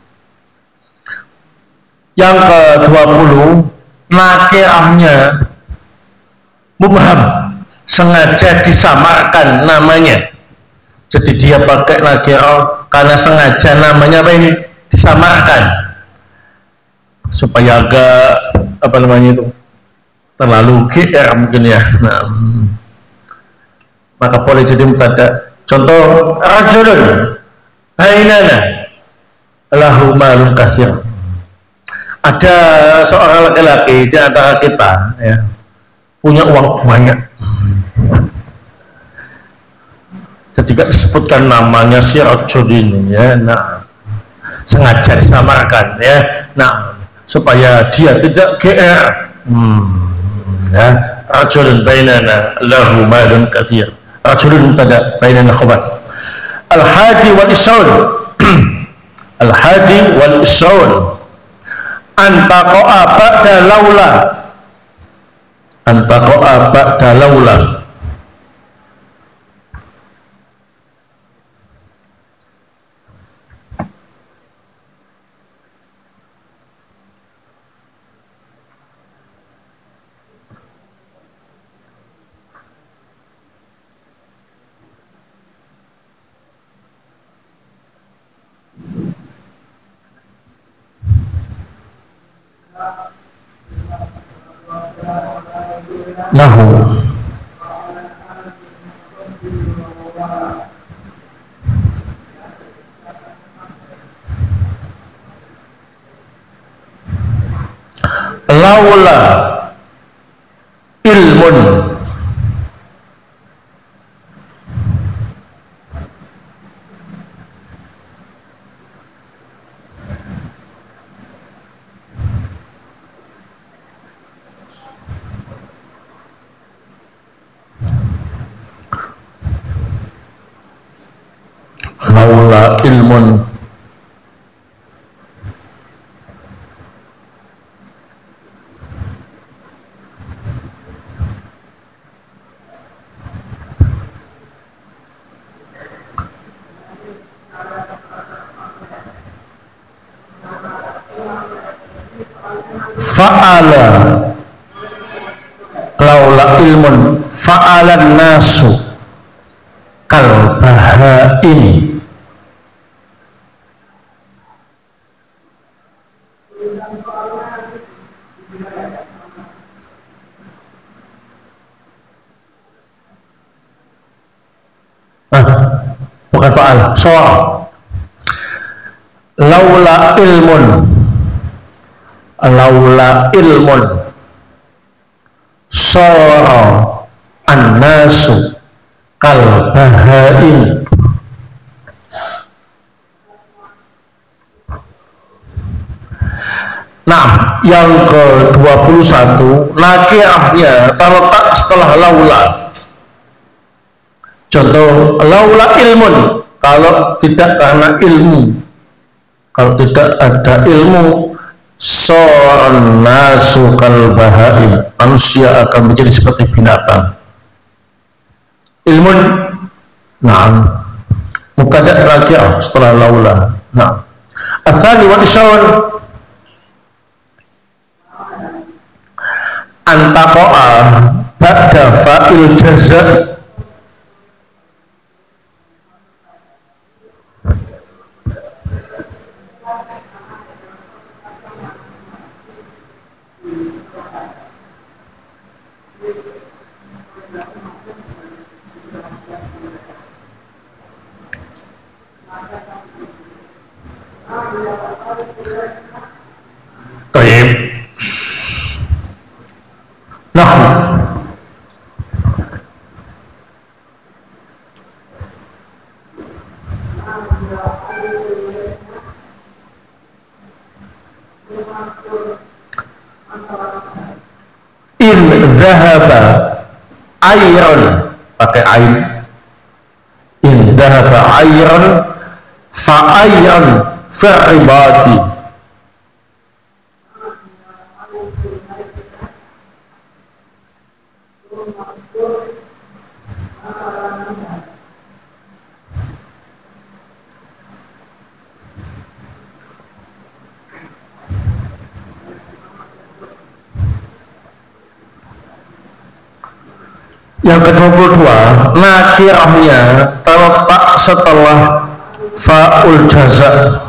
Yang ke-20, nakirahnya mubham, sengaja disamarkan namanya. Jadi dia pakai nakirah karena sengaja namanya apa ini disamarkan supaya agak apa namanya itu terlalu GR mungkin ya. Nah, maka boleh jadi mubtada. Contoh rajulun bainana lahu malun katsir. Ada seorang laki-laki di antara kita ya, punya uang banyak. Jadi gak disebutkan namanya si rajul ini ya. Nah, sengaja disamarkan ya. Nah, supaya dia tidak GR. Ya, rajulun bainana lahu malun katsir. Rajulun mubtada, bainana khabar. Al-hadi wal isyaun. Al-hadi wal isyaun. Antaqa'a ba'da laula. Antaqa'a ba'da laula. Lahu laula ilmun laula ilmun fa'ala laula ilmun fa'alan nasu kal bahaim. Bukan fa'ala, soal laula ilmun sara annasu kal bahaim. Nah, yang ke-21 nakirahnya terletak setelah laula. Contoh laula ilmun, kalau tidak karena ilmu, kalau tidak ada ilmu, so'an nasu kal bahaim, manusia akan menjadi seperti binatang. Ilmun, nah, mubtada raji' setelah laula. Nah, atsani wa isyaun antaqa'a ba'da fa'il jaza'. Baik. Nahu in dhahaba ayran, pakai ain, in dhahaba ayran fa ayran fa'ibati. Yang ke-22 nakirahnya terletak setelah fa'ul jaza.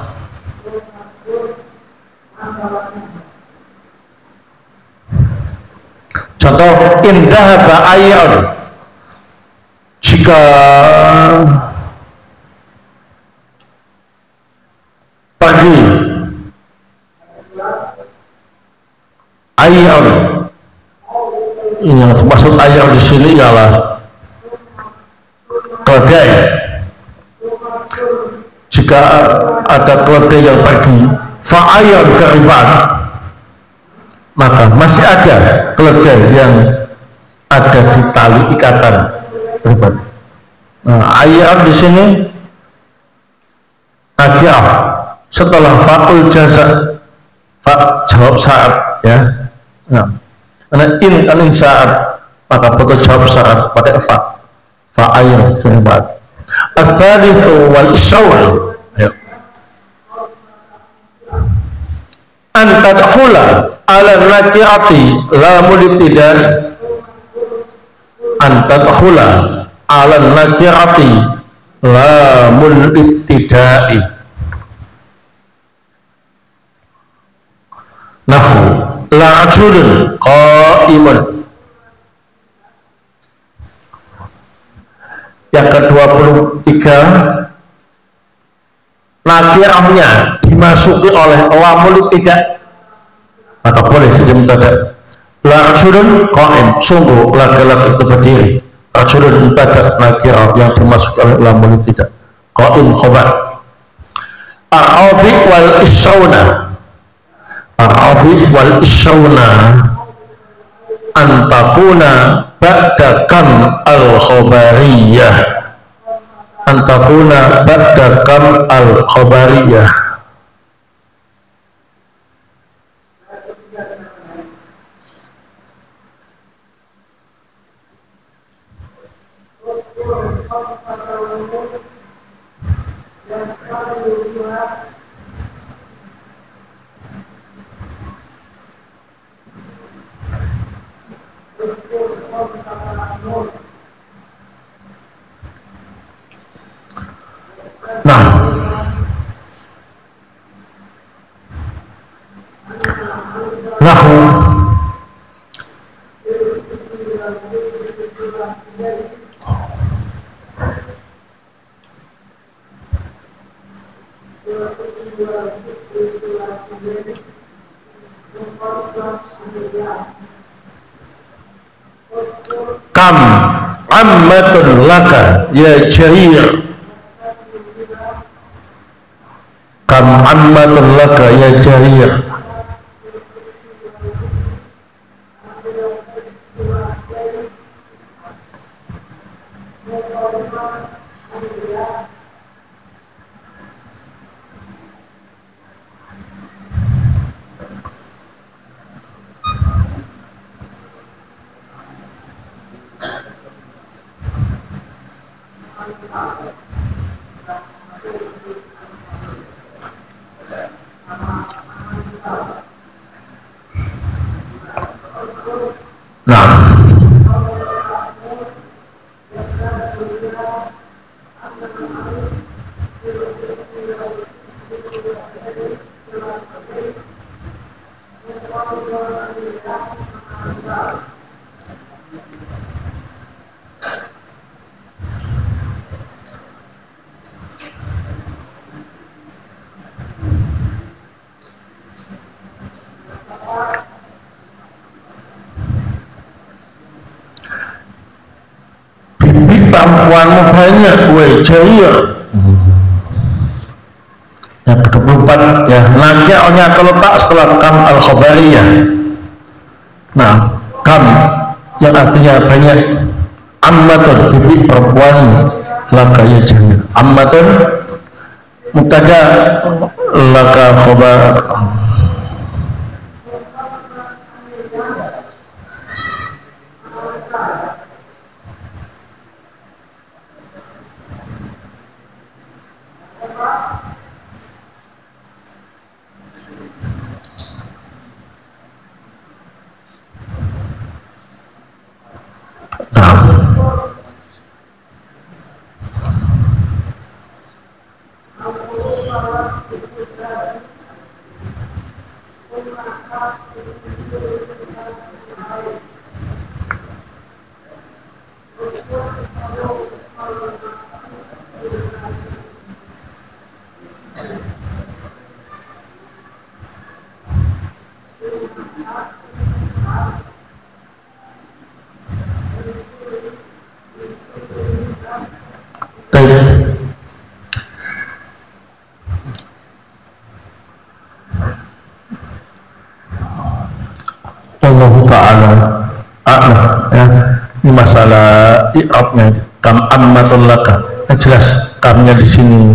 Contoh indah ba'ayran, jika pergi ayran, yang maksud ayran di sini ialah keledai. Jika ada keledai yang pergi fa'ayran fa'ibad, maka masih ada keledai yang ada di tali ikatan ribat. Nah, ayat di sini akhirah setelah fa'ul jaza, fa jawab syarat ya. Nah, karena in syarat, maka butuh jawab syarat pada fa ayat ribat. Ats-tsalitsu wal isyaun, ya. An tadkhula ala nakirati la mulibtida, an tadkhula ala nakirati lamul ibtida'i. Nahu la rajulun qa'imun. Yang ke-23 nakirahnya dimasuki oleh lamul ibtida', maka boleh jadi mubtada. La rajulun qa'im, sungguh laki-laki itu berdiri. Rajulun mubtada nakirah yang dimasuki oleh lamul ibtida'. Qa'im khabar. Ar-rabi wal isyauna, ar-rabi wal isyauna antakuna ba'da kam al-khabariyah, antakuna ba'da kam al-khabariyah. Kam ammatun laka ya jarir. Kam ammatun laka ya jarir. Nah, bibi perempuanmu banyak, weh jarir. Yang ke-24 ya, naki'nya terletak setelah kam al-khabariyah. Nah, kam yang artinya banyak, ammatun bibi perempuan laka ya jarir. Ammatun mubtada laka khabar. Nah, Allah Ta'ala a'lam ya. Ini masalah i'rabnya kam ammatun laka. Jelas kamnya di sini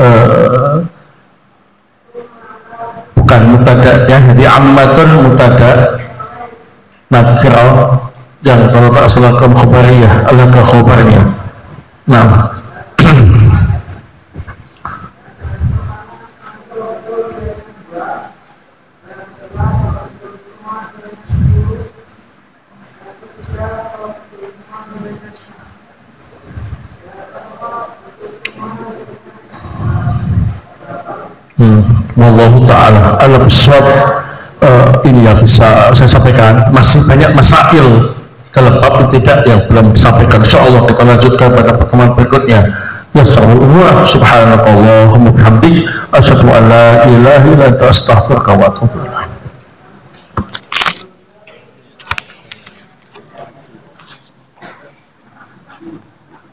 bukan mubtada ya, jadi ammatun mubtada nakirah yang terletak setelah kam khabariyah, alaka khabarnya. Nah, wallahu ta'ala alam bisawab. Ini yang bisa saya sampaikan, masih banyak masail dalam bab tidak yang belum disampaikan. Insyaallah kita lanjutkan pada pertemuan berikutnya. Ya subhanakallahumma bihamdik asyhadu an la ilaha illa anta astaghfiruka wa atubu ilaik.